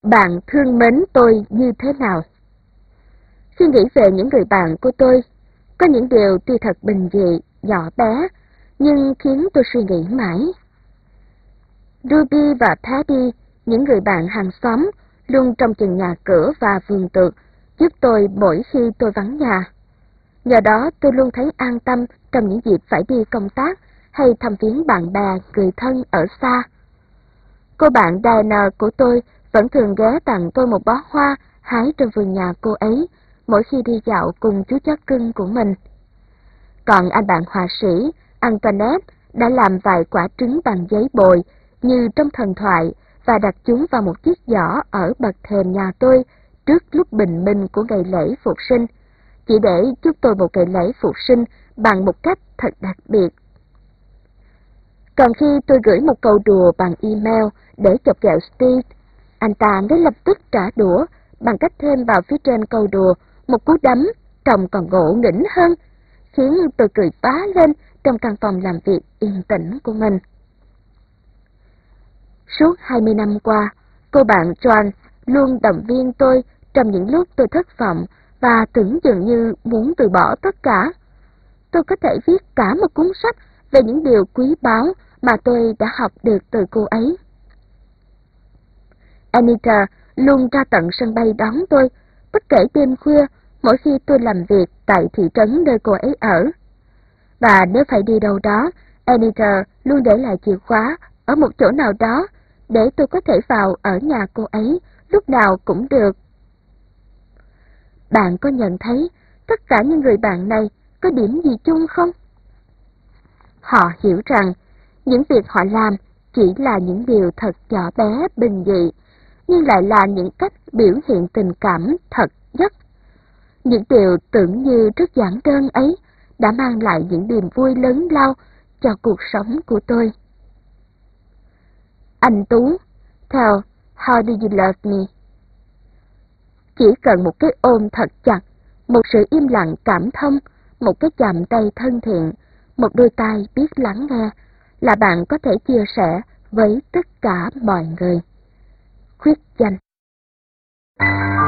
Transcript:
Bạn thương mến tôi như thế nào? Khi nghĩ về những người bạn của tôi, có những điều tuy thật bình dị, nhỏ bé, nhưng khiến tôi suy nghĩ mãi. Ruby và Paddy, những người bạn hàng xóm, luôn trông chừng nhà cửa và vườn tược, giúp tôi mỗi khi tôi vắng nhà. Nhờ đó tôi luôn thấy an tâm trong những dịp phải đi công tác hay thăm viếng bạn bè, người thân ở xa. Cô bạn Diana của tôi vẫn thường ghé tặng tôi một bó hoa hái trong vườn nhà cô ấy mỗi khi đi dạo cùng chú chó cưng của mình. Còn anh bạn họa sĩ Antoinette đã làm vài quả trứng bằng giấy bồi như trong thần thoại và đặt chúng vào một chiếc giỏ ở bậc thềm nhà tôi trước lúc bình minh của ngày lễ Phục sinh, chỉ để chúc tôi một ngày lễ Phục sinh bằng một cách thật đặc biệt. Còn khi tôi gửi một câu đùa bằng email để chọc ghẹo Steve, anh ta ngay lập tức trả đũa bằng cách thêm vào phía trên câu đùa một cú đấm trông còn ngộ nghĩnh hơn, khiến tôi cười phá lên trong căn phòng làm việc yên tĩnh của mình. Suốt 20 năm qua, cô bạn Joan luôn động viên tôi trong những lúc tôi thất vọng và tưởng dường như muốn từ bỏ tất cả. Tôi có thể viết cả một cuốn sách về những điều quý báu mà tôi đã học được từ cô ấy. Anita luôn ra tận sân bay đón tôi, bất kể đêm khuya, mỗi khi tôi làm việc tại thị trấn nơi cô ấy ở. Và nếu phải đi đâu đó, Anita luôn để lại chìa khóa ở một chỗ nào đó để tôi có thể vào ở nhà cô ấy lúc nào cũng được. Bạn có nhận thấy tất cả những người bạn này có điểm gì chung không? Họ hiểu rằng những việc họ làm chỉ là những điều thật nhỏ bé, bình dị, nhưng lại là những cách biểu hiện tình cảm thật nhất. Những điều tưởng như rất giản đơn ấy đã mang lại những niềm vui lớn lao cho cuộc sống của tôi. Anh Tú, theo How Do You Love Me? Chỉ cần một cái ôm thật chặt, một sự im lặng cảm thông, một cái chạm tay thân thiện, một đôi tai biết lắng nghe, là bạn có thể chia sẻ với tất cả mọi người. Khuyết danh.